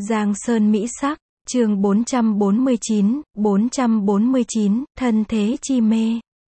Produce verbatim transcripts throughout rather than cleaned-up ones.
Giang Sơn Mỹ Sắc, chương bốn trăm bốn mươi chín, bốn trăm bốn mươi chín, thân thế chi mê.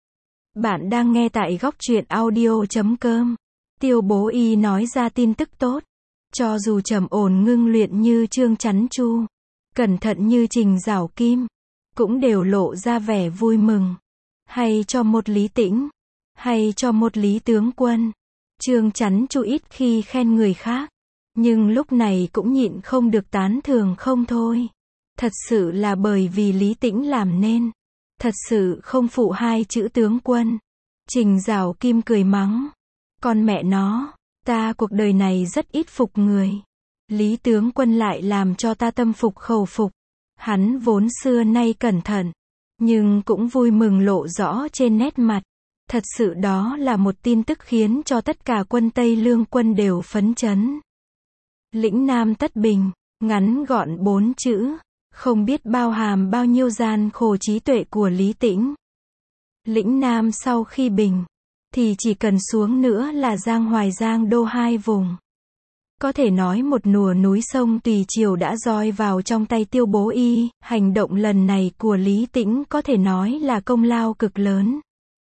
Bạn đang nghe tại góc truyện audio chấm com. Tiêu Bố Y nói ra tin tức tốt. Cho dù trầm ổn ngưng luyện như Trương Chắn Chu, cẩn thận như Trình Giảo Kim, cũng đều lộ ra vẻ vui mừng. Hay cho một Lý Tĩnh, hay cho một Lý Tướng Quân. Trương Chắn Chu ít khi khen người khác, nhưng lúc này cũng nhịn không được tán thưởng không thôi. Thật sự là bởi vì Lý Tĩnh làm nên. Thật sự không phụ hai chữ tướng quân. Trình Giảo Kim cười mắng. Con mẹ nó, ta cuộc đời này rất ít phục người. Lý tướng quân lại làm cho ta tâm phục khẩu phục. Hắn vốn xưa nay cẩn thận, nhưng cũng vui mừng lộ rõ trên nét mặt. Thật sự đó là một tin tức khiến cho tất cả quân Tây Lương quân đều phấn chấn. Lĩnh Nam tất bình, ngắn gọn bốn chữ, không biết bao hàm bao nhiêu gian khổ trí tuệ của Lý Tĩnh. Lĩnh Nam sau khi bình, thì chỉ cần xuống nữa là Giang Hoài Giang Đô hai vùng. Có thể nói một nùa núi sông tùy chiều đã roi vào trong tay Tiêu Bố Y, hành động lần này của Lý Tĩnh có thể nói là công lao cực lớn.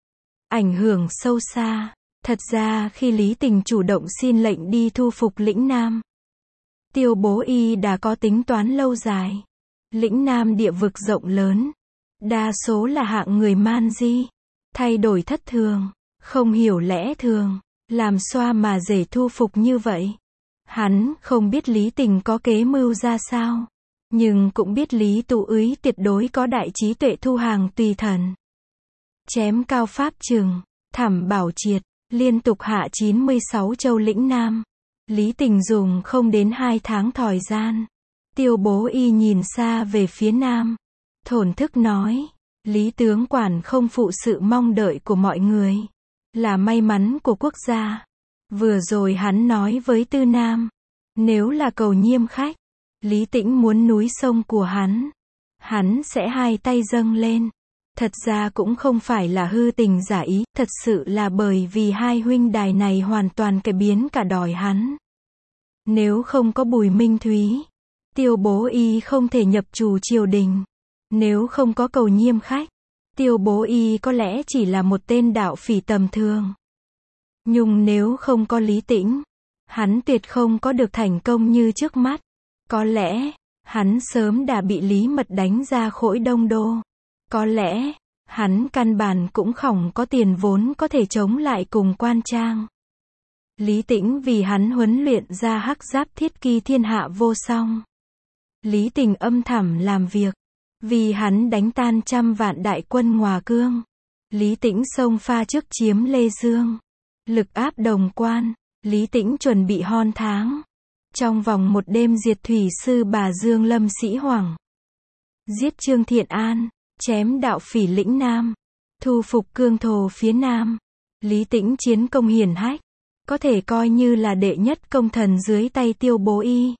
Ảnh hưởng sâu xa. Thật ra khi Lý Tình chủ động xin lệnh đi thu phục lĩnh Nam, Tiêu Bố Y đã có tính toán lâu dài. Lĩnh Nam địa vực rộng lớn, đa số là hạng người man di, thay đổi thất thường, không hiểu lẽ thường, làm xoa mà dễ thu phục như vậy. Hắn không biết Lý Tình có kế mưu ra sao, nhưng cũng biết Lý Tụ Úy tuyệt đối có đại trí tuệ thu hàng tùy thần. Chém Cao Pháp Trừng, Thẩm Bảo Triệt, liên tục hạ chín mươi sáu châu lĩnh Nam. Lý Tình dùng không đến hai tháng thời gian. Tiêu Bố Y nhìn xa về phía Nam, thổn thức nói, Lý tướng quản không phụ sự mong đợi của mọi người, là may mắn của quốc gia. Vừa rồi hắn nói với Tư Nam, nếu là cầu nhiêm khách, Lý Tĩnh muốn núi sông của hắn, hắn sẽ hai tay dâng lên. Thật ra cũng không phải là hư tình giả ý, thật sự là bởi vì hai huynh đài này hoàn toàn cải biến cả đòi hắn. Nếu không có Bùi Minh Thúy, Tiêu Bố Y không thể nhập chủ triều đình. Nếu không có cầu nhiêm khách, Tiêu Bố Y có lẽ chỉ là một tên đạo phỉ tầm thường. Nhưng nếu không có Lý Tĩnh, hắn tuyệt không có được thành công như trước mắt. Có lẽ, hắn sớm đã bị Lý Mật đánh ra khỏi Đông Đô. Có lẽ, hắn căn bản cũng không có tiền vốn có thể chống lại cùng Quan Trang. Lý Tĩnh vì hắn huấn luyện ra hắc giáp thiết kỳ thiên hạ vô song. Lý Tình âm thầm làm việc, vì hắn đánh tan trăm vạn đại quân Ngòa Cương. Lý Tĩnh xông pha trước chiếm Lê Dương, lực áp Đồng Quan. Lý Tĩnh chuẩn bị hon tháng, trong vòng một đêm diệt thủy sư Bà Dương Lâm Sĩ Hoàng, giết Trương Thiện An, chém đạo phỉ lĩnh Nam, thu phục cương thổ phía Nam. Lý Tĩnh chiến công hiển hách, có thể coi như là đệ nhất công thần dưới tay Tiêu Bố Y.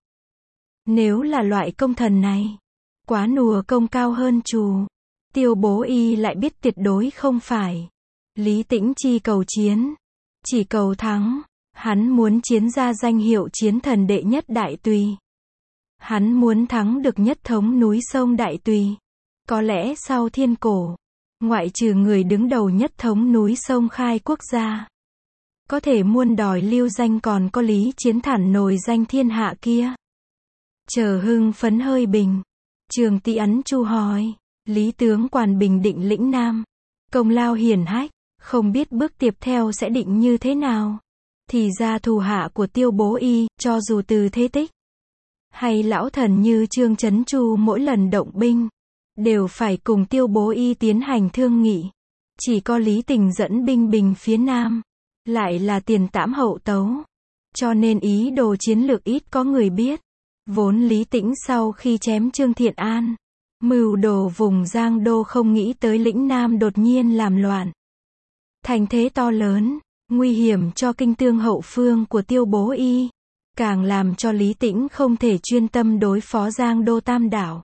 Nếu là loại công thần này, quá nùa công cao hơn trù, Tiêu Bố Y lại biết tuyệt đối không phải. Lý Tĩnh chi cầu chiến, chỉ cầu thắng. Hắn muốn chiến ra danh hiệu chiến thần đệ nhất đại tùy. Hắn muốn thắng được nhất thống núi sông đại tùy. Có lẽ sau thiên cổ, ngoại trừ người đứng đầu nhất thống núi sông khai quốc gia, có thể muôn đòi lưu danh còn có Lý Chiến Thản nổi danh thiên hạ kia. Chờ hưng phấn hơi bình, Trường Tý Ấn Chu hỏi, Lý tướng quản bình định lĩnh Nam, công lao hiển hách, không biết bước tiếp theo sẽ định như thế nào. Thì ra thủ hạ của Tiêu Bố Y, cho dù từ thế tích, hay lão thần như Trương Chấn Chu mỗi lần động binh, đều phải cùng Tiêu Bố Y tiến hành thương nghị. Chỉ có Lý Tình dẫn binh bình phía Nam, lại là tiền tảm hậu tấu. Cho nên ý đồ chiến lược ít có người biết. Vốn Lý Tĩnh sau khi chém Trương Thiện An, mưu đồ vùng Giang Đô không nghĩ tới lĩnh Nam đột nhiên làm loạn. Thành thế to lớn, nguy hiểm cho kinh tương hậu phương của Tiêu Bố Y, càng làm cho Lý Tĩnh không thể chuyên tâm đối phó Giang Đô Tam Đảo.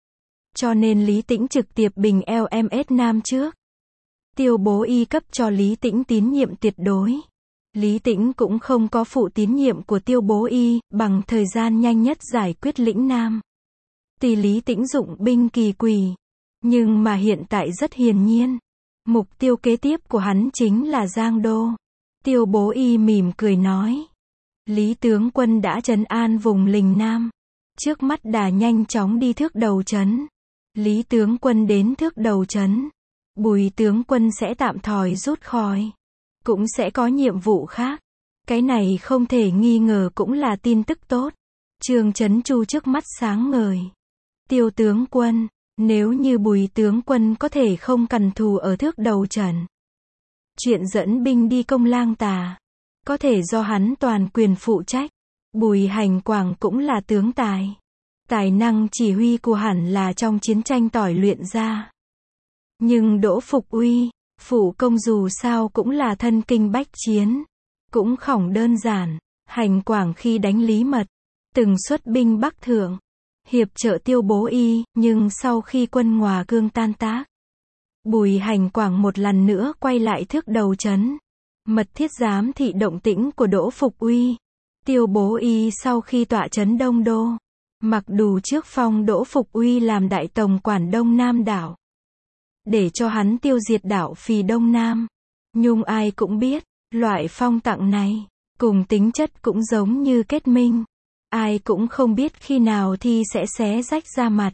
Cho nên Lý Tĩnh trực tiếp bình lờ em ét Nam trước. Tiêu Bố Y cấp cho Lý Tĩnh tín nhiệm tuyệt đối. Lý Tĩnh cũng không có phụ tín nhiệm của Tiêu Bố Y, bằng thời gian nhanh nhất giải quyết lĩnh Nam. Tuy Lý Tĩnh dụng binh kỳ quỷ, nhưng mà hiện tại rất hiển nhiên, mục tiêu kế tiếp của hắn chính là Giang Đô. Tiêu Bố Y mỉm cười nói, Lý tướng quân đã trấn an vùng Lình Nam, trước mắt đà nhanh chóng đi thước đầu trấn. Lý tướng quân đến thước đầu trấn, Bùi tướng quân sẽ tạm thời rút khỏi, cũng sẽ có nhiệm vụ khác. Cái này không thể nghi ngờ cũng là tin tức tốt. Trương Chấn Chu trước mắt sáng ngời. Tiêu tướng quân, nếu như Bùi tướng quân có thể không cần thù ở thước đầu trần, chuyện dẫn binh đi công Lang Tà, có thể do hắn toàn quyền phụ trách. Bùi Hành Quảng cũng là tướng tài. Tài năng chỉ huy của hẳn là trong chiến tranh tỏi luyện ra. Nhưng Đỗ Phục Uy, phụ công dù sao cũng là thân kinh bách chiến, cũng không đơn giản. Hành Quảng khi đánh Lý Mật, từng xuất binh Bắc Thượng, hiệp trợ Tiêu Bố Y, nhưng sau khi quân Ngòa Cương tan tác, Bùi Hành Quảng một lần nữa quay lại thước đầu trấn, mật thiết giám thị động tĩnh của Đỗ Phục Uy. Tiêu Bố Y sau khi tọa trấn Đông Đô, mặc dù trước phong Đỗ Phục Uy làm đại tổng quản Đông Nam đảo, để cho hắn tiêu diệt đảo Phì Đông Nam. Nhưng ai cũng biết, loại phong tặng này, cùng tính chất cũng giống như kết minh. Ai cũng không biết khi nào thì sẽ xé rách ra mặt.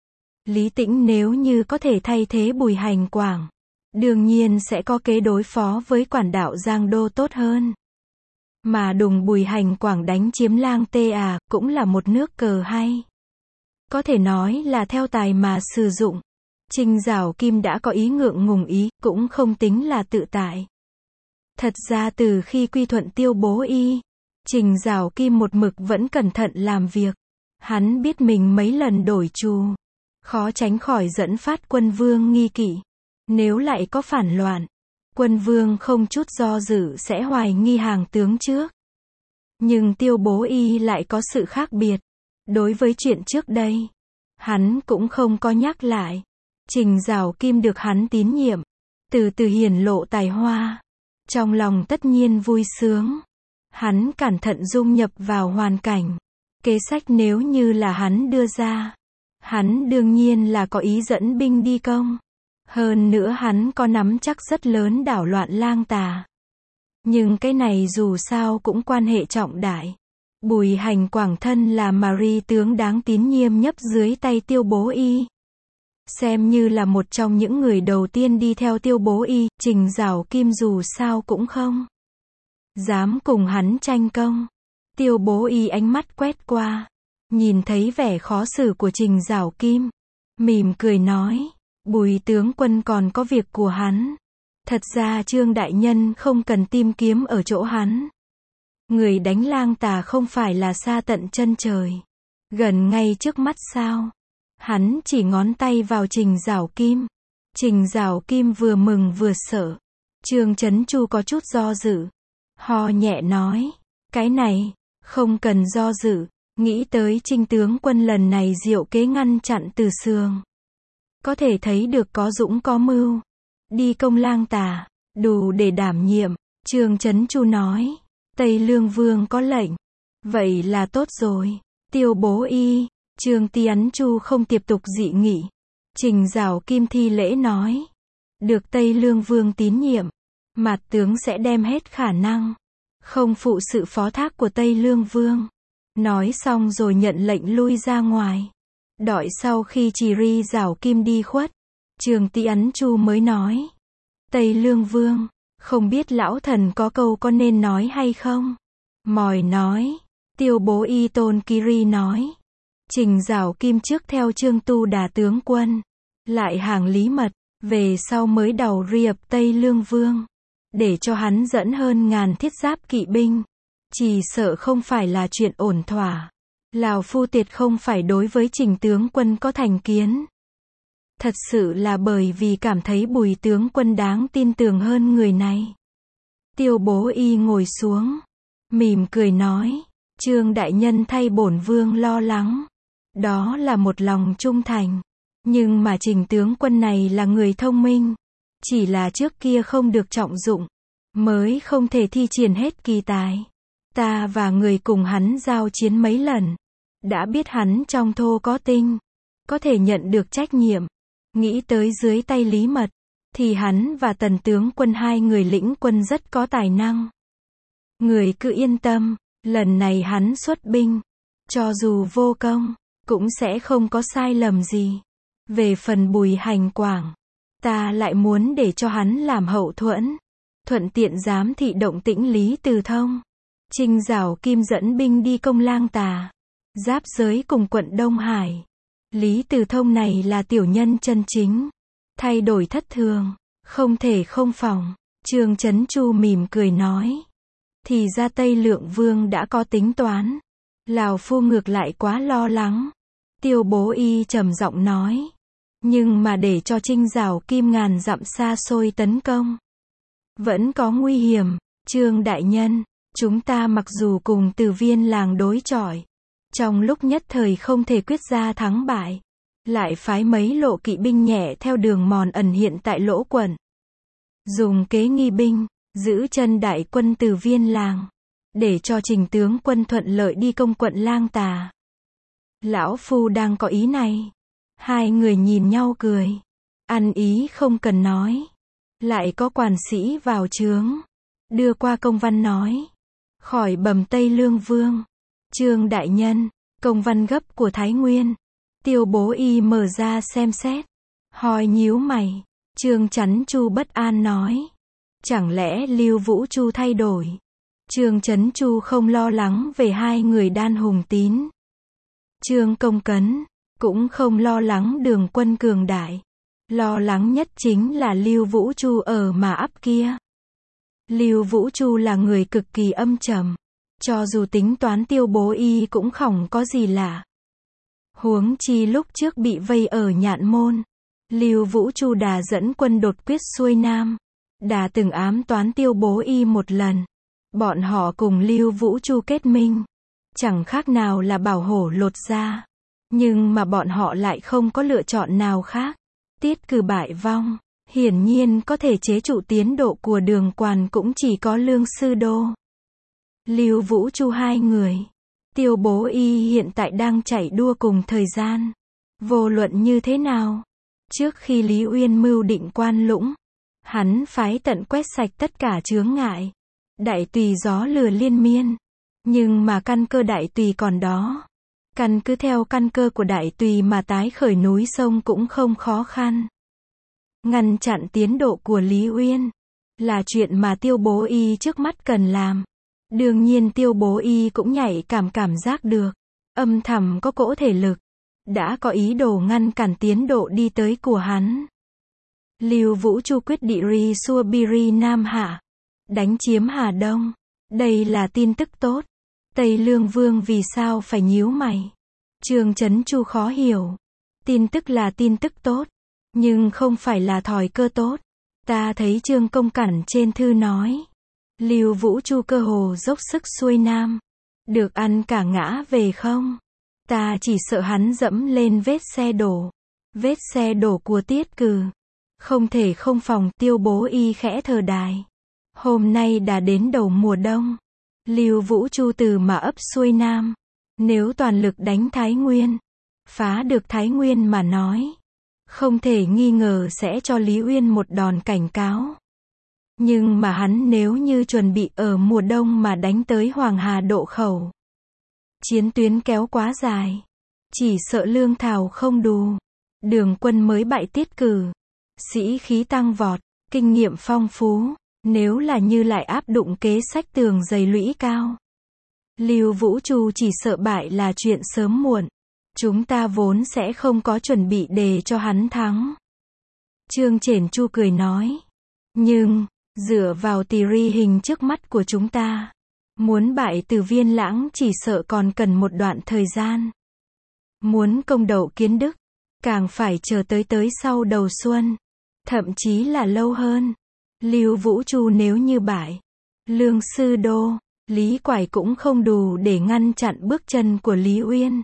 Lý Tĩnh nếu như có thể thay thế Bùi Hành Quảng, đương nhiên sẽ có kế đối phó với quản đạo Giang Đô tốt hơn. Mà đùng Bùi Hành Quảng đánh chiếm Lang Tê à, cũng là một nước cờ hay. Có thể nói là theo tài mà sử dụng. Trình Giảo Kim đã có ý ngượng ngùng ý, cũng không tính là tự tại. Thật ra từ khi quy thuận Tiêu Bố Y, Trình Giảo Kim một mực vẫn cẩn thận làm việc. Hắn biết mình mấy lần đổi trù, khó tránh khỏi dẫn phát quân vương nghi kỵ. Nếu lại có phản loạn, quân vương không chút do dự sẽ hoài nghi hàng tướng trước. Nhưng Tiêu Bố Y lại có sự khác biệt. Đối với chuyện trước đây, hắn cũng không có nhắc lại. Trình Giảo Kim được hắn tín nhiệm, từ từ hiển lộ tài hoa. Trong lòng tất nhiên vui sướng. Hắn cẩn thận dung nhập vào hoàn cảnh. Kế sách nếu như là hắn đưa ra, hắn đương nhiên là có ý dẫn binh đi công. Hơn nữa hắn có nắm chắc rất lớn đảo loạn Lang Tà. Nhưng cái này dù sao cũng quan hệ trọng đại. Bùi Hành Quảng thân là Marie tướng đáng tín nhiệm nhất dưới tay Tiêu Bố Y. Xem như là một trong những người đầu tiên đi theo Tiêu Bố Y, Trình Giảo Kim dù sao cũng không dám cùng hắn tranh công. Tiêu Bố Y ánh mắt quét qua, nhìn thấy vẻ khó xử của Trình Giảo Kim, mỉm cười nói, Bùi tướng quân còn có việc của hắn. Thật ra Trương đại nhân không cần tìm kiếm ở chỗ hắn. Người đánh Lang Tà không phải là xa tận chân trời, gần ngay trước mắt sao? Hắn chỉ ngón tay vào Trình Giảo Kim. Trình Giảo Kim vừa mừng vừa sợ. Trương Chấn Chu có chút do dự, ho nhẹ nói, cái này, không cần do dự. Nghĩ tới Trình tướng quân lần này diệu kế ngăn chặn Từ Sương, có thể thấy được có dũng có mưu. Đi công Lang Tà, đủ để đảm nhiệm. Trương Chấn Chu nói, Tây Lương Vương có lệnh, vậy là tốt rồi. Tiêu Bố Y, Trương Tiấn Chu không tiếp tục dị nghị. Trình Giảo Kim thi lễ nói, được Tây Lương Vương tín nhiệm, Mạt tướng sẽ đem hết khả năng, không phụ sự phó thác của Tây Lương Vương. Nói xong rồi nhận lệnh lui ra ngoài. Đợi sau khi Chỉ Ri Giảo Kim đi khuất, Trương Tiấn Chu mới nói, Tây Lương Vương, không biết lão thần có câu có nên nói hay không? Mòi nói. Tiêu Bố Y Tôn Kiri nói, Trình Giảo Kim trước theo Trương Tu Đà tướng quân, lại hàng Lý Mật, về sau mới đầu riệp Tây Lương Vương, để cho hắn dẫn hơn ngàn thiết giáp kỵ binh. Chỉ sợ không phải là chuyện ổn thỏa. Lào Phu Tiệt không phải đối với Trình tướng quân có thành kiến. Thật sự là bởi vì cảm thấy Bùi tướng quân đáng tin tưởng hơn người này. Tiêu Bố Y ngồi xuống, mỉm cười nói, Trương đại nhân thay bổn vương lo lắng. Đó là một lòng trung thành. Nhưng mà Trình tướng quân này là người thông minh, chỉ là trước kia không được trọng dụng. mới không thể thi triển hết kỳ tài. Ta và người cùng hắn giao chiến mấy lần, đã biết hắn trong thô có tinh, có thể nhận được trách nhiệm. Nghĩ tới dưới tay Lý Mật, thì hắn và Tần tướng quân hai người lĩnh quân rất có tài năng. Người cứ yên tâm, lần này hắn xuất binh, cho dù vô công, cũng sẽ không có sai lầm gì. Về phần Bùi Hành Quảng, ta lại muốn để cho hắn làm hậu thuẫn, thuận tiện giám thị động tĩnh Lý Từ Thông. Trình Giảo Kim dẫn binh đi công Lang Tà, giáp giới cùng quận Đông Hải. Lý Từ Thông này là tiểu nhân chân chính, thay đổi thất thường, không thể không phòng. Trương Chấn Chu mỉm cười nói, thì ra Tây Lượng Vương đã có tính toán, lão phu ngược lại quá lo lắng. Tiêu Bố Y trầm giọng nói, nhưng mà để cho Trinh Giảo Kim ngàn dặm xa xôi tấn công, vẫn có nguy hiểm. Trương đại nhân, chúng ta mặc dù cùng Từ Viên làng đối chọi, trong lúc nhất thời không thể quyết ra thắng bại, lại phái mấy lộ kỵ binh nhẹ theo đường mòn ẩn hiện tại Lỗ quận, dùng kế nghi binh, giữ chân đại quân Từ Viên làng, để cho Trình tướng quân thuận lợi đi công quận Lang Tà. Lão phu đang có ý này. Hai người nhìn nhau cười, ăn ý không cần nói. Lại có quản sĩ vào trướng, đưa qua công văn nói, khỏi bẩm Tây Lương Vương. Trương đại nhân, công văn gấp của Thái Nguyên. Tiêu Bố Y mở ra xem xét, hỏi nhíu mày. Trương Chấn Chu bất an nói, chẳng lẽ Lưu Vũ Chu thay đổi? Trương Chấn Chu không lo lắng về hai người Đan Hùng Tín, Trương Công Cấn, cũng không lo lắng đường quân cường đại. Lo lắng nhất chính là Lưu Vũ Chu ở mà ấp kia. Lưu Vũ Chu là người cực kỳ âm trầm, cho dù tính toán Tiêu Bố Y cũng không có gì lạ. Huống chi lúc trước bị vây ở Nhạn Môn, Lưu Vũ Chu đã dẫn quân đột quyết xuôi Nam, đã từng ám toán Tiêu Bố Y một lần. Bọn họ cùng Lưu Vũ Chu kết minh, chẳng khác nào là bảo hổ lột da. Nhưng mà bọn họ lại không có lựa chọn nào khác. Tiết cử bại vong, hiển nhiên có thể chế trụ tiến độ của Đường Quản cũng chỉ có Lương Sư Đô, Lưu Vũ Chu hai người. Tiêu Bố Y hiện tại đang chạy đua cùng thời gian. Vô luận như thế nào, trước khi Lý Uyên mưu định Quan Lũng, hắn phái tận quét sạch tất cả chướng ngại. Đại tùy gió lừa liên miên, nhưng mà căn cơ đại tùy còn đó. Căn cứ theo căn cơ của đại tùy mà tái khởi núi sông cũng không khó khăn. Ngăn chặn tiến độ của Lý Uyên là chuyện mà Tiêu Bố Y trước mắt cần làm. Đương nhiên Tiêu Bố Y cũng nhạy cảm cảm giác được, âm thầm có cỗ thể lực, đã có ý đồ ngăn cản tiến độ đi tới của hắn. Lưu Vũ Chu quyết định ri xua Biri Nam Hạ, đánh chiếm Hà Đông. Đây là tin tức tốt. Tây Lương Vương vì sao phải nhíu mày? Trương Chấn Chu khó hiểu. Tin tức là tin tức tốt, nhưng không phải là thời cơ tốt. Ta thấy Trương Công Cẩn trên thư nói, Lưu Vũ Chu cơ hồ dốc sức xuôi Nam, được ăn cả ngã về không? Ta chỉ sợ hắn dẫm lên vết xe đổ, vết xe đổ của Tiết Cử. Không thể không phòng. Tiêu Bố Y khẽ thở dài. Hôm nay đã đến đầu mùa đông, Lưu Vũ Chu từ mà ấp xuôi Nam, nếu toàn lực đánh Thái Nguyên, phá được Thái Nguyên mà nói, không thể nghi ngờ sẽ cho Lý Uyên một đòn cảnh cáo. Nhưng mà hắn nếu như chuẩn bị ở mùa đông mà đánh tới Hoàng Hà Độ Khẩu, chiến tuyến kéo quá dài, chỉ sợ lương thảo không đủ. Đường quân mới bại Tiết Cử, sĩ khí tăng vọt, kinh nghiệm phong phú. Nếu là như lại áp dụng kế sách tường dày lũy cao, Lưu Vũ Chu chỉ sợ bại là chuyện sớm muộn. Chúng ta vốn sẽ không có chuẩn bị để cho hắn thắng. Trương Chển Chu cười nói. Nhưng, dựa vào tỷ ri hình trước mắt của chúng ta, muốn bại Từ Viên Lãng chỉ sợ còn cần một đoạn thời gian. Muốn công đậu Kiến Đức, càng phải chờ tới tới sau đầu xuân, thậm chí là lâu hơn. Lưu Vũ Chu nếu như bại, Lương Sư Đô, Lý Quải cũng không đủ để ngăn chặn bước chân của Lý Uyên.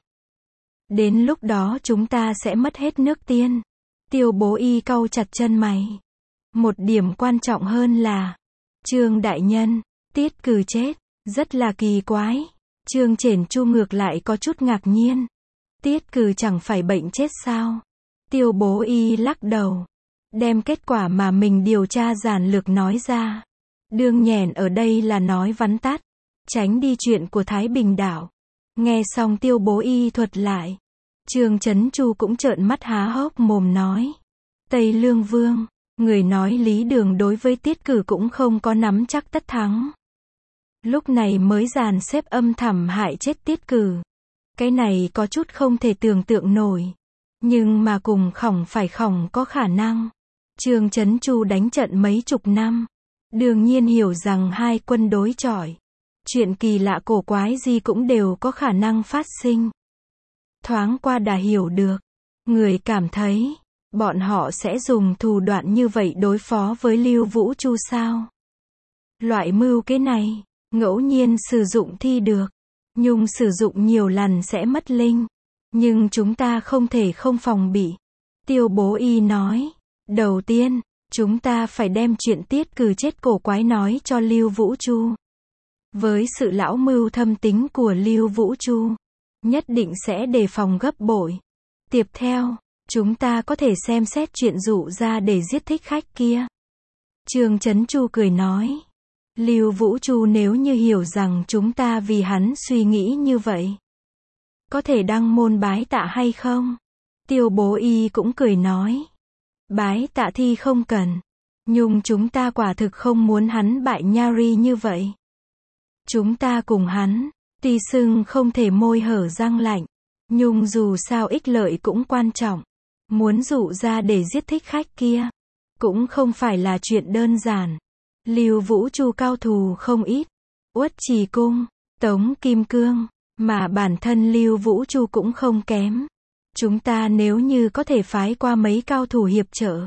Đến lúc đó chúng ta sẽ mất hết nước Tiên. Tiêu Bố Y cau chặt chân mày. Một điểm quan trọng hơn là, Trương đại nhân, Tiết Cử chết, rất là kỳ quái. Trương Chển Chu ngược lại có chút ngạc nhiên. Tiết Cử chẳng phải bệnh chết sao? Tiêu Bố Y lắc đầu, đem kết quả mà mình điều tra giản lược nói ra. Đương nhèn ở đây là nói vắn tắt, tránh đi chuyện của Thái Bình đảo. Nghe xong Tiêu Bố Y thuật lại, Trương Chấn Chu cũng trợn mắt há hốc mồm nói. Tây Lương Vương, người nói Lý Đường đối với Tiết Cử cũng không có nắm chắc tất thắng. Lúc này mới dàn xếp âm thầm hại chết Tiết Cử. Cái này có chút không thể tưởng tượng nổi. Nhưng mà cùng khổng phải khổng có khả năng. Trương Chấn Chu đánh trận mấy chục năm. Đương nhiên hiểu rằng hai quân đối chọi. Chuyện kỳ lạ cổ quái gì cũng đều có khả năng phát sinh. Thoáng qua đã hiểu được. Người cảm thấy, bọn họ sẽ dùng thủ đoạn như vậy đối phó với Lưu Vũ Chu sao? Loại mưu kế này, ngẫu nhiên sử dụng thi được. Nhưng sử dụng nhiều lần sẽ mất linh. Nhưng chúng ta không thể không phòng bị. Tiêu Bố Y nói. Đầu tiên, chúng ta phải đem chuyện Tiết Cử chết cổ quái nói cho Lưu Vũ Chu. Với sự lão mưu thâm tính của Lưu Vũ Chu, nhất định sẽ đề phòng gấp bội. Tiếp theo, chúng ta có thể xem xét chuyện dụ ra để giết thích khách kia. Trương Chấn Chu cười nói. Lưu Vũ Chu nếu như hiểu rằng chúng ta vì hắn suy nghĩ như vậy, có thể đăng môn bái tạ hay không? Tiêu Bố Y cũng cười nói. Bái tạ thi không cần. Nhưng chúng ta quả thực không muốn hắn bại Nhari như vậy. Chúng ta cùng hắn, tuy xưng không thể môi hở răng lạnh, nhưng dù sao ích lợi cũng quan trọng. Muốn dụ ra để giết thích khách kia, cũng không phải là chuyện đơn giản. Lưu Vũ Chu cao thù không ít. Uất Trì Cung, Tống Kim Cương, mà bản thân Lưu Vũ Chu cũng không kém. Chúng ta nếu như có thể phái qua mấy cao thủ hiệp trợ,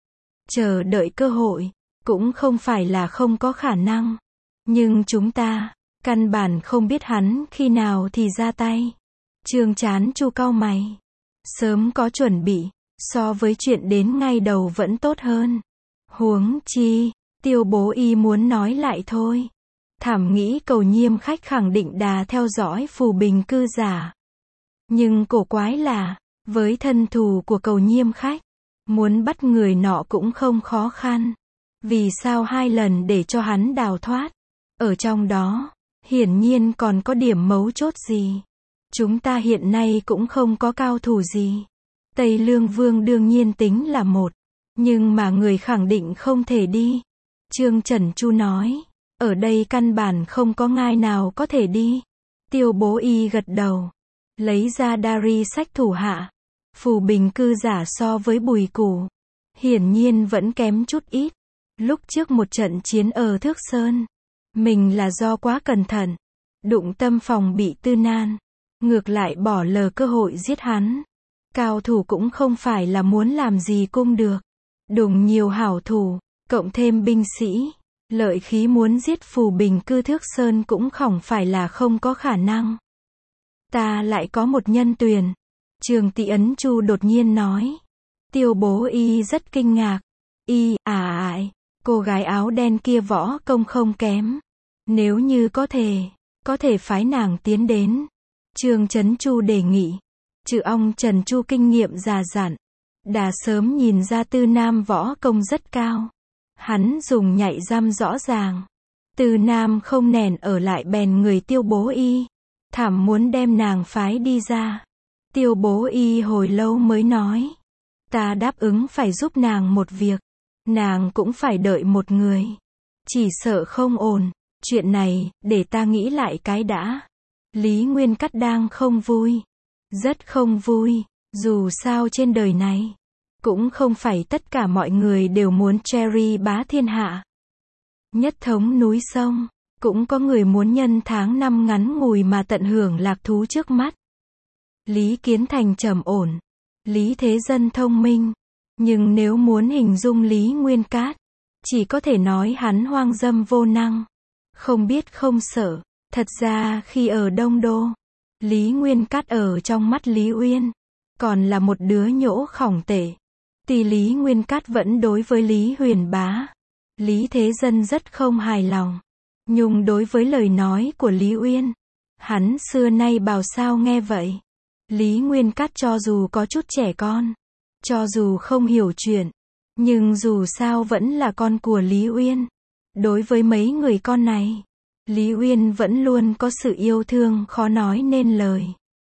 chờ đợi cơ hội, cũng không phải là không có khả năng. Nhưng chúng ta, căn bản không biết hắn khi nào thì ra tay. Trương Chán Chu cau mày. Sớm có chuẩn bị, so với chuyện đến ngay đầu vẫn tốt hơn. Huống chi, Tiêu Bố Y muốn nói lại thôi. Thảm nghĩ Cầu Nhiêm khách khẳng định đà theo dõi Phù Bình cư giả. Nhưng cổ quái là, với thân thù của Cầu Nhiêm khách, muốn bắt người nọ cũng không khó khăn. Vì sao hai lần để cho hắn đào thoát? Ở trong đó, hiển nhiên còn có điểm mấu chốt gì. Chúng ta hiện nay cũng không có cao thủ gì. Tây Lương Vương đương nhiên tính là một. Nhưng mà người khẳng định không thể đi. Trương Chấn Chu nói. Ở đây căn bản không có ngai nào có thể đi. Tiêu Bố Y gật đầu. Lấy ra Dari sách thủ hạ. Phù Bình cư giả so với Bùi Củ, hiển nhiên vẫn kém chút ít. Lúc trước một trận chiến ở Thước Sơn, mình là do quá cẩn thận, đụng tâm phòng bị Tư Nan, ngược lại bỏ lờ cơ hội giết hắn. Cao thủ cũng không phải là muốn làm gì cũng được. Đụng nhiều hảo thủ, cộng thêm binh sĩ, lợi khí muốn giết Phù Bình cư Thước Sơn cũng không phải là không có khả năng. Ta lại có một nhân tuyển. Trường Tị Ấn Chu đột nhiên nói. Tiêu Bố Y rất kinh ngạc. Y, à ải, cô gái áo đen kia võ công không kém. Nếu như có thể, có thể phái nàng tiến đến. Trương Chấn Chu đề nghị. Chư ông Trần Chu kinh nghiệm già dặn. Đã sớm nhìn ra Tư Nam võ công rất cao. Hắn dùng nhạy răm rõ ràng. Tư Nam không nèn ở lại bèn người Tiêu Bố Y. Thảm muốn đem nàng phái đi ra. Tiêu Bố Y hồi lâu mới nói. Ta đáp ứng phải giúp nàng một việc. Nàng cũng phải đợi một người. Chỉ sợ không ổn. Chuyện này, để ta nghĩ lại cái đã. Lý Nguyên Cắt đang không vui. Rất không vui. Dù sao trên đời này, cũng không phải tất cả mọi người đều muốn Cherry bá thiên hạ. Nhất thống núi sông, cũng có người muốn nhân tháng năm ngắn ngủi mà tận hưởng lạc thú trước mắt. Lý Kiến Thành trầm ổn. Lý Thế Dân thông minh. Nhưng nếu muốn hình dung Lý Nguyên Cát, chỉ có thể nói hắn hoang dâm vô năng. Không biết không sợ. Thật ra khi ở Đông Đô, Lý Nguyên Cát ở trong mắt Lý Uyên, còn là một đứa nhỗ khổng tệ. Thì Lý Nguyên Cát vẫn đối với Lý Huyền Bá, Lý Thế Dân rất không hài lòng. Nhưng đối với lời nói của Lý Uyên, hắn xưa nay bảo sao nghe vậy. Lý Nguyên Cát cho dù có chút trẻ con, cho dù không hiểu chuyện, nhưng dù sao vẫn là con của Lý Uyên. Đối với mấy người con này, Lý Uyên vẫn luôn có sự yêu thương khó nói nên lời.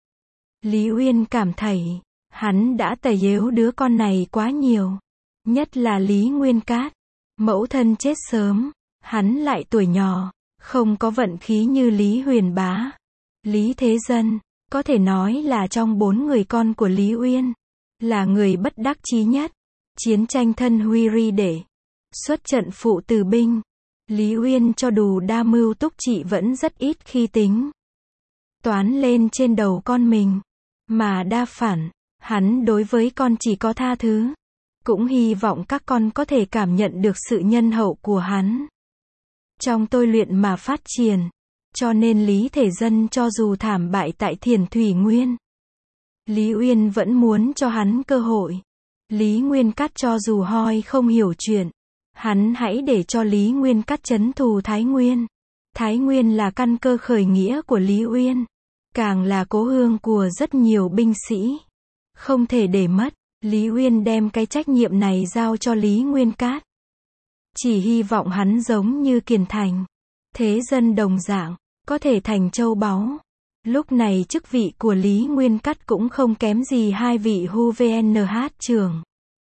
Lý Uyên cảm thấy, hắn đã tẩy uế đứa con này quá nhiều. Nhất là Lý Nguyên Cát. Mẫu thân chết sớm, hắn lại tuổi nhỏ, không có vận khí như Lý Huyền Bá. Lý Thế Dân, có thể nói là trong bốn người con của Lý Uyên, là người bất đắc chí nhất. Chiến tranh thân huy ri để xuất trận phụ tử binh. Lý Uyên cho dù đa mưu túc trị vẫn rất ít khi tính toán lên trên đầu con mình. Mà đa phản, hắn đối với con chỉ có tha thứ. Cũng hy vọng các con có thể cảm nhận được sự nhân hậu của hắn. Trong tôi luyện mà phát triển. Cho nên Lý Thể Dân cho dù thảm bại tại Thiền Thủy Nguyên, Lý Uyên vẫn muốn cho hắn cơ hội. Lý Nguyên Cát cho dù hoi không hiểu chuyện, hắn hãy để cho Lý Nguyên Cát trấn thù Thái Nguyên. Thái Nguyên là căn cơ khởi nghĩa của Lý Uyên, càng là cố hương của rất nhiều binh sĩ. Không thể để mất. Lý Uyên đem cái trách nhiệm này giao cho Lý Nguyên Cát. Chỉ hy vọng hắn giống như Kiền Thành, Thế Dân đồng dạng, có thể thành châu báu. Lúc này chức vị của Lý Nguyên Cát cũng không kém gì hai vị Hu V N H trưởng.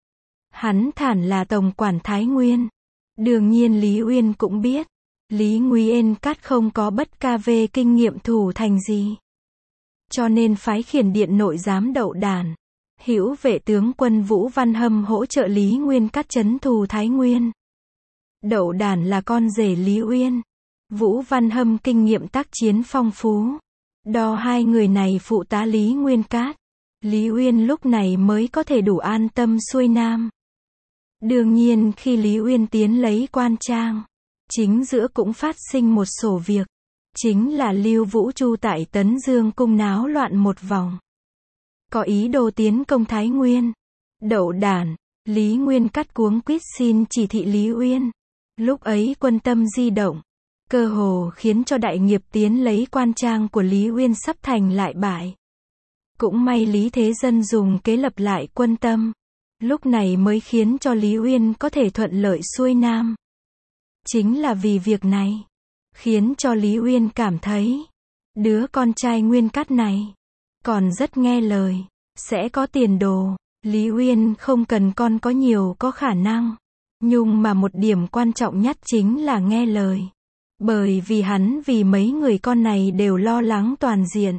Hắn thản là tổng quản Thái Nguyên. Đương nhiên Lý Uyên cũng biết, Lý Nguyên Cát không có bất ca về kinh nghiệm thủ thành gì. Cho nên phái khiển điện nội giám Đậu Đản, hữu vệ tướng quân Vũ Văn Hâm hỗ trợ Lý Nguyên Cát trấn thù Thái Nguyên. Đậu Đản là con rể Lý Uyên. Vũ Văn Hâm kinh nghiệm tác chiến phong phú. Đo hai người này phụ tá Lý Nguyên Cát. Lý Uyên lúc này mới có thể đủ an tâm xuôi nam. Đương nhiên khi Lý Uyên tiến lấy Quan Trang, chính giữa cũng phát sinh một sổ việc. Chính là Lưu Vũ Chu tại Tấn Dương cung náo loạn một vòng. Có ý đồ tiến công Thái Nguyên. Đậu Đản, Lý Nguyên Cát cuống quýt xin chỉ thị Lý Uyên. Lúc ấy quân tâm di động, cơ hồ khiến cho đại nghiệp tiến lấy Quan Trang của Lý Uyên sắp thành lại bại. Cũng may Lý Thế Dân dùng kế lập lại quân tâm. Lúc này mới khiến cho Lý Uyên có thể thuận lợi xuôi nam. Chính là vì việc này, khiến cho Lý Uyên cảm thấy, đứa con trai Nguyên Cát này, còn rất nghe lời, sẽ có tiền đồ. Lý Uyên không cần con có nhiều có khả năng. Nhưng mà một điểm quan trọng nhất chính là nghe lời. Bởi vì hắn vì mấy người con này đều lo lắng toàn diện.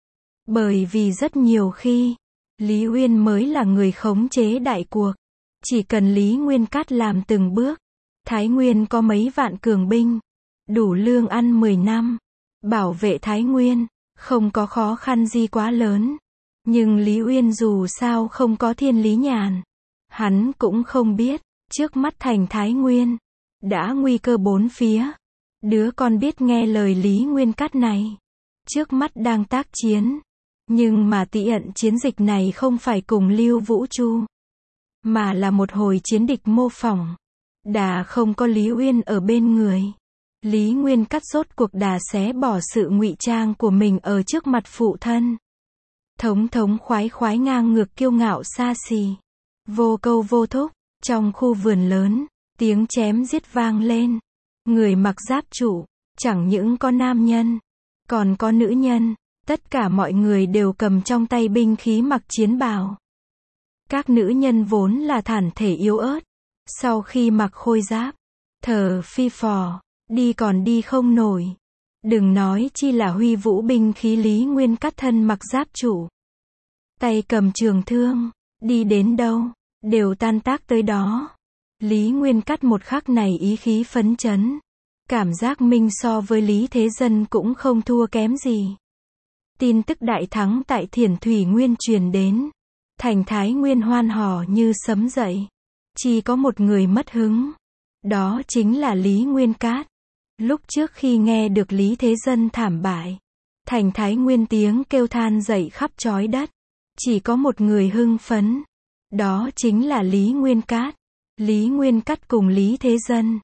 Bởi vì rất nhiều khi, Lý Uyên mới là người khống chế đại cuộc. Chỉ cần Lý Nguyên Cát làm từng bước. Thái Nguyên có mấy vạn cường binh, đủ lương ăn mười năm. Bảo vệ Thái Nguyên, không có khó khăn gì quá lớn. Nhưng Lý Uyên dù sao không có thiên lý nhàn. Hắn cũng không biết, trước mắt thành Thái Nguyên, đã nguy cơ bốn phía. Đứa con biết nghe lời Lý Nguyên Cát này, trước mắt đang tác chiến. Nhưng mà tị ẩn chiến dịch này không phải cùng Lưu Vũ Chu, mà là một hồi chiến địch mô phỏng. Đã không có Lý Uyên ở bên người. Lý Nguyên Cát rốt cuộc đà xé bỏ sự ngụy trang của mình ở trước mặt phụ thân. Thống thống khoái khoái ngang ngược kiêu ngạo xa xỉ. Vô câu vô thúc, trong khu vườn lớn, tiếng chém giết vang lên. Người mặc giáp trụ, chẳng những có nam nhân, còn có nữ nhân. Tất cả mọi người đều cầm trong tay binh khí mặc chiến bào. Các nữ nhân vốn là thản thể yếu ớt. Sau khi mặc khôi giáp, thở phi phò, đi còn đi không nổi. Đừng nói chi là huy vũ binh khí. Lý Nguyên Cát thân mặc giáp trụ, tay cầm trường thương, đi đến đâu, đều tan tác tới đó. Lý Nguyên Cát một khắc này ý khí phấn chấn. Cảm giác mình so với Lý Thế Dân cũng không thua kém gì. Tin tức đại thắng tại Thiền Thủy Nguyên truyền đến. Thành Thái Nguyên hoan hò như sấm dậy. Chỉ có một người mất hứng. Đó chính là Lý Nguyên Cát. Lúc trước khi nghe được Lý Thế Dân thảm bại, thành Thái Nguyên tiếng kêu than dậy khắp chói đất. Chỉ có một người hưng phấn. Đó chính là Lý Nguyên Cát. Lý Nguyên Cát cùng Lý Thế Dân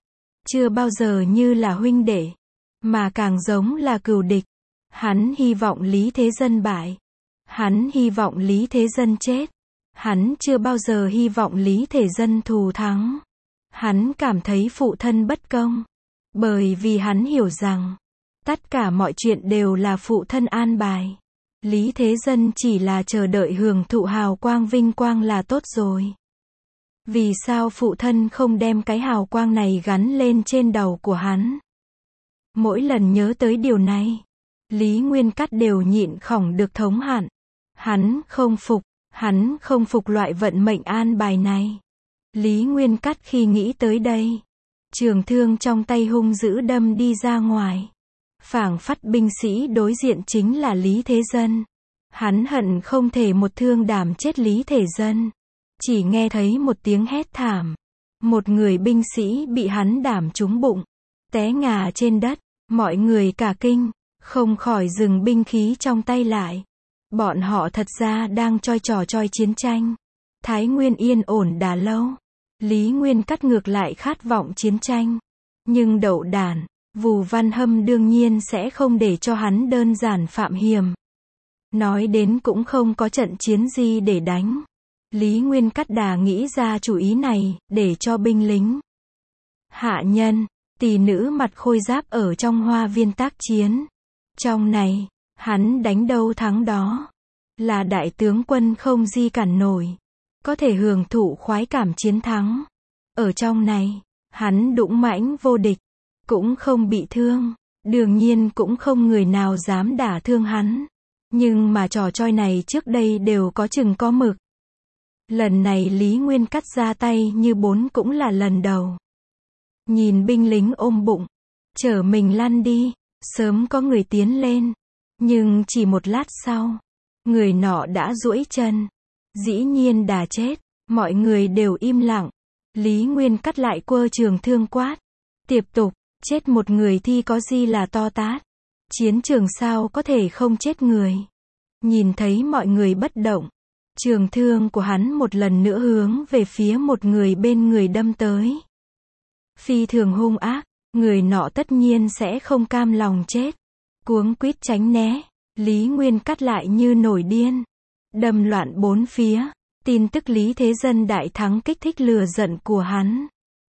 chưa bao giờ như là huynh đệ, mà càng giống là cừu địch. Hắn hy vọng Lý Thế Dân bại. Hắn hy vọng Lý Thế Dân chết. Hắn chưa bao giờ hy vọng Lý Thế Dân thù thắng. Hắn cảm thấy phụ thân bất công. Bởi vì hắn hiểu rằng, tất cả mọi chuyện đều là phụ thân an bài. Lý Thế Dân chỉ là chờ đợi hưởng thụ hào quang vinh quang là tốt rồi. Vì sao phụ thân không đem cái hào quang này gắn lên trên đầu của hắn? Mỗi lần nhớ tới điều này, Lý Nguyên Cát đều nhịn khỏng được thống hận. Hắn không phục, hắn không phục loại vận mệnh an bài này. Lý Nguyên Cát khi nghĩ tới đây, trường thương trong tay hung dữ đâm đi ra ngoài. Phảng phất binh sĩ đối diện chính là Lý Thế Dân. Hắn hận không thể một thương đảm chết Lý Thế Dân. Chỉ nghe thấy một tiếng hét thảm. Một người binh sĩ bị hắn đảm trúng bụng, té ngã trên đất. Mọi người cả kinh, không khỏi dừng binh khí trong tay lại. Bọn họ thật ra đang choi trò choi chiến tranh. Thái Nguyên yên ổn đã lâu. Lý Nguyên Cát ngược lại khát vọng chiến tranh. Nhưng đậu đản, Vù Văn Hâm đương nhiên sẽ không để cho hắn đơn giản phạm hiểm. Nói đến cũng không có trận chiến gì để đánh. Lý Nguyên Cát đà nghĩ ra chủ ý này, để cho binh lính, hạ nhân, tỷ nữ mặc khôi giáp ở trong hoa viên tác chiến. Trong này, hắn đánh đâu thắng đó. Là đại tướng quân không di cản nổi. Có thể hưởng thụ khoái cảm chiến thắng. Ở trong này, hắn dũng mãnh vô địch. Cũng không bị thương. Đương nhiên cũng không người nào dám đả thương hắn. Nhưng mà trò choi này trước đây đều có chừng có mực. Lần này Lý Nguyên Cát ra tay như bốn cũng là lần đầu. Nhìn binh lính ôm bụng, chở mình lăn đi, sớm có người tiến lên. Nhưng chỉ một lát sau, người nọ đã duỗi chân. Dĩ nhiên đã chết, mọi người đều im lặng. Lý Nguyên Cát lại quơ trường thương quát. Tiếp tục, chết một người thì có gì là to tát. Chiến trường sao có thể không chết người. Nhìn thấy mọi người bất động, trường thương của hắn một lần nữa hướng về phía một người bên người đâm tới. Phi thường hung ác, người nọ tất nhiên sẽ không cam lòng chết. Cuống quýt tránh né, Lý Nguyên Cát lại như nổi điên. Đâm loạn bốn phía, tin tức Lý Thế Dân đại thắng kích thích lửa giận của hắn.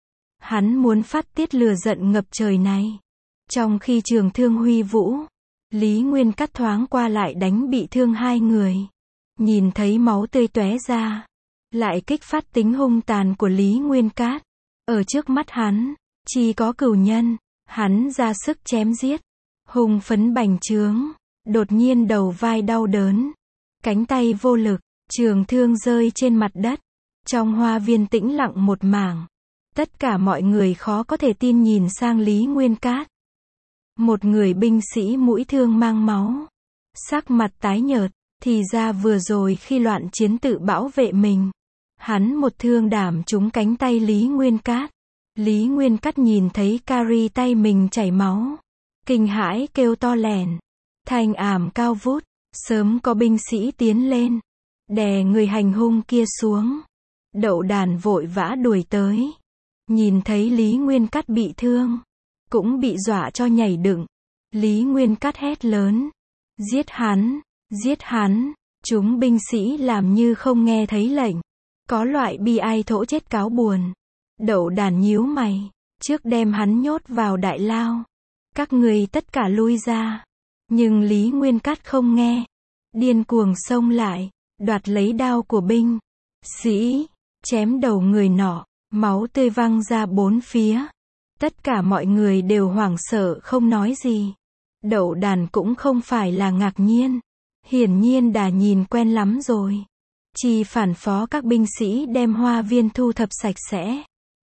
Hắn muốn phát tiết lửa giận ngập trời này. Trong khi trường thương huy vũ, Lý Nguyên Cát thoáng qua lại đánh bị thương hai người. Nhìn thấy máu tươi tóe ra, lại kích phát tính hung tàn của Lý Nguyên Cát. Ở trước mắt hắn, chỉ có cửu nhân, hắn ra sức chém giết. Hùng phấn bành trướng, đột nhiên đầu vai đau đớn. Cánh tay vô lực, trường thương rơi trên mặt đất. Trong hoa viên tĩnh lặng một mảng. Tất cả mọi người khó có thể tin nhìn sang Lý Nguyên Cát. Một người binh sĩ mũi thương mang máu. Sắc mặt tái nhợt, thì ra vừa rồi khi loạn chiến tự bảo vệ mình. Hắn một thương đảm trúng cánh tay Lý Nguyên Cát. Lý Nguyên Cát nhìn thấy cari tay mình chảy máu. Kinh hãi kêu to lèn. Thanh ảm cao vút, sớm có binh sĩ tiến lên. Đè người hành hung kia xuống. Đậu đàn vội vã đuổi tới. Nhìn thấy Lý Nguyên Cát bị thương, cũng bị dọa cho nhảy dựng. Lý Nguyên Cát hét lớn. Giết hắn, giết hắn. Chúng binh sĩ làm như không nghe thấy lệnh. Có loại bi ai thỗ chết cáo buồn. Đậu đàn nhíu mày. Trước đem hắn nhốt vào đại lao. Các người tất cả lui ra. Nhưng Lý Nguyên Cát không nghe. Điên cuồng xông lại. Đoạt lấy đao của binh sĩ. Chém đầu người nọ. Máu tươi văng ra bốn phía. Tất cả mọi người đều hoảng sợ không nói gì. Đậu đàn cũng không phải là ngạc nhiên. Hiển nhiên đã nhìn quen lắm rồi. Chỉ phản phó các binh sĩ đem hoa viên thu thập sạch sẽ.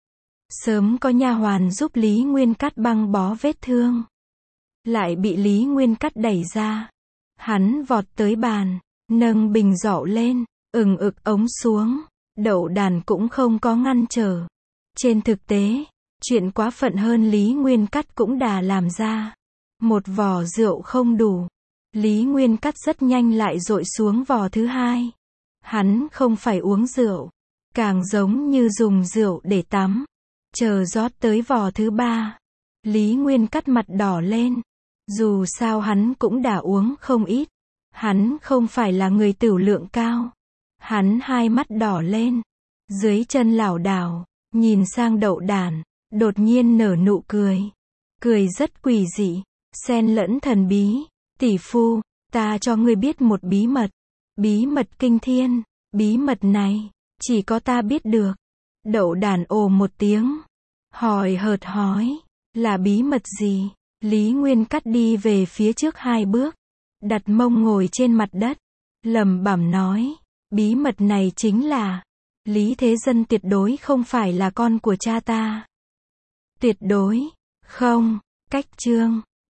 Sớm có nha hoàn giúp Lý Nguyên Cát băng bó vết thương. Lại bị Lý Nguyên Cát đẩy ra. Hắn vọt tới bàn, nâng bình rượu lên, ừng ực ống xuống. Đậu đàn cũng không có ngăn trở. Trên thực tế, chuyện quá phận hơn Lý Nguyên Cát cũng đã làm ra. Một vò rượu không đủ. Lý Nguyên Cát rất nhanh lại dội xuống vò thứ hai. Hắn không phải uống rượu, càng giống như dùng rượu để tắm. Chờ rót tới vò thứ ba, Lý Nguyên Cắt mặt đỏ lên. Dù sao hắn cũng đã uống không ít. Hắn không phải là người tửu lượng cao. Hắn hai mắt đỏ lên. Dưới chân lảo đảo, nhìn sang Đậu Đản, đột nhiên nở nụ cười. Cười rất quỷ dị, xen lẫn thần bí. Tỷ phu, ta cho ngươi biết một bí mật. Bí mật kinh thiên. Bí mật này, chỉ có ta biết được. Đậu Đản ồ một tiếng. Hỏi hợt hỏi, là bí mật gì? Lý Nguyên Cắt đi về phía trước hai bước. Đặt mông ngồi trên mặt đất. Lẩm bẩm nói, bí mật này chính là, Lý Thế Dân tuyệt đối không phải là con của cha ta. Tuyệt đối, không, cách chương.